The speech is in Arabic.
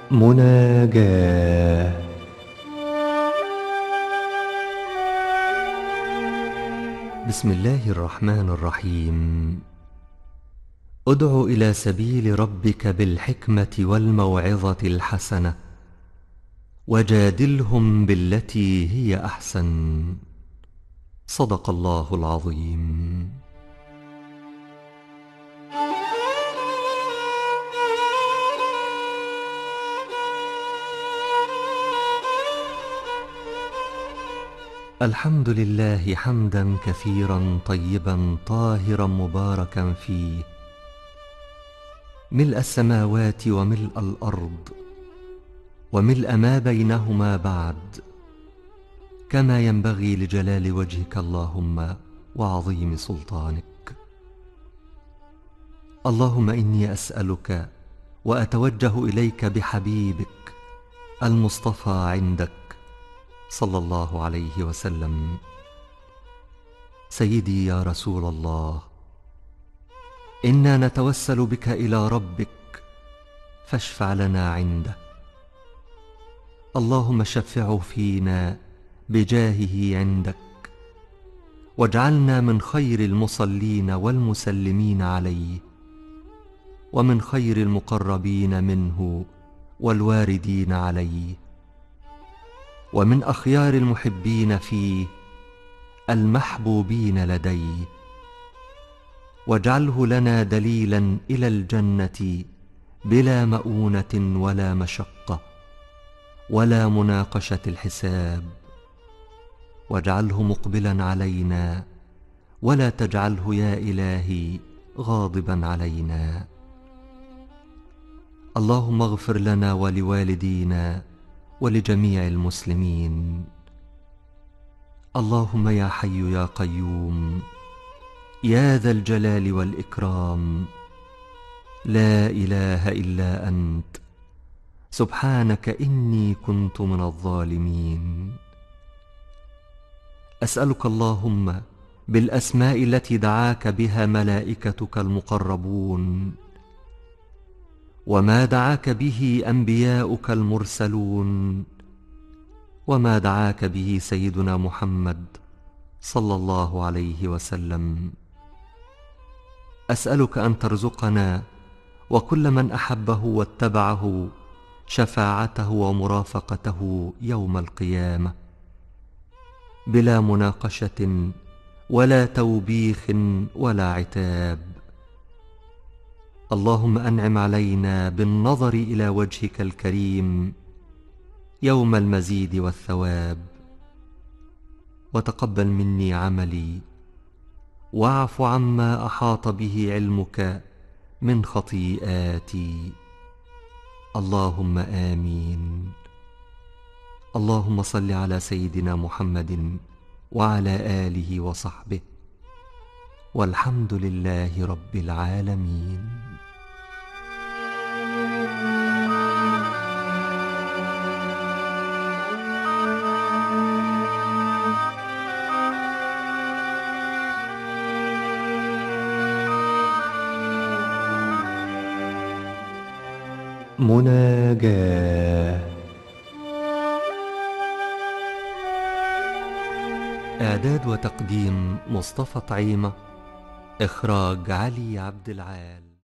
مناجاة. بسم الله الرحمن الرحيم. ادع إلى سبيل ربك بالحكمة والموعظة الحسنة وجادلهم بالتي هي أحسن. صدق الله العظيم. الحمد لله حمدا كثيرا طيبا طاهرا مباركا فيه، ملء السماوات وملء الأرض وملء ما بينهما بعد، كما ينبغي لجلال وجهك اللهم وعظيم سلطانك. اللهم إني أسألك وأتوجه إليك بحبيبك المصطفى عندك صلى الله عليه وسلم. سيدي يا رسول الله، إنا نتوسل بك إلى ربك فاشفع لنا عنده. اللهم شفعه فينا بجاهه عندك، واجعلنا من خير المصلين والمسلمين عليه، ومن خير المقربين منه والواردين عليه، ومن أخيار المحبين فيه المحبوبين لديه. واجعله لنا دليلا إلى الجنة بلا مؤونة ولا مشقة ولا مناقشة الحساب. واجعله مقبلا علينا ولا تجعله يا إلهي غاضبا علينا. اللهم اغفر لنا ولوالدينا ولجميع المسلمين. اللهم يا حي يا قيوم يا ذا الجلال والإكرام، لا إله إلا أنت، سبحانك إني كنت من الظالمين. أسألك اللهم بالأسماء التي دعاك بها ملائكتك المقربون، وما دعاك به أنبياؤك المرسلون، وما دعاك به سيدنا محمد صلى الله عليه وسلم. أسألك أن ترزقنا وكل من أحبه واتبعه شفاعته ومرافقته يوم القيامة، بلا مناقشة ولا توبيخ ولا عتاب. اللهم أنعم علينا بالنظر إلى وجهك الكريم يوم المزيد والثواب، وتقبل مني عملي، واعف عما أحاط به علمك من خطيئاتي. اللهم آمين. اللهم صل على سيدنا محمد وعلى آله وصحبه، والحمد لله رب العالمين. مناجاة. إعداد وتقديم مصطفى طعيمة. إخراج علي عبد العال.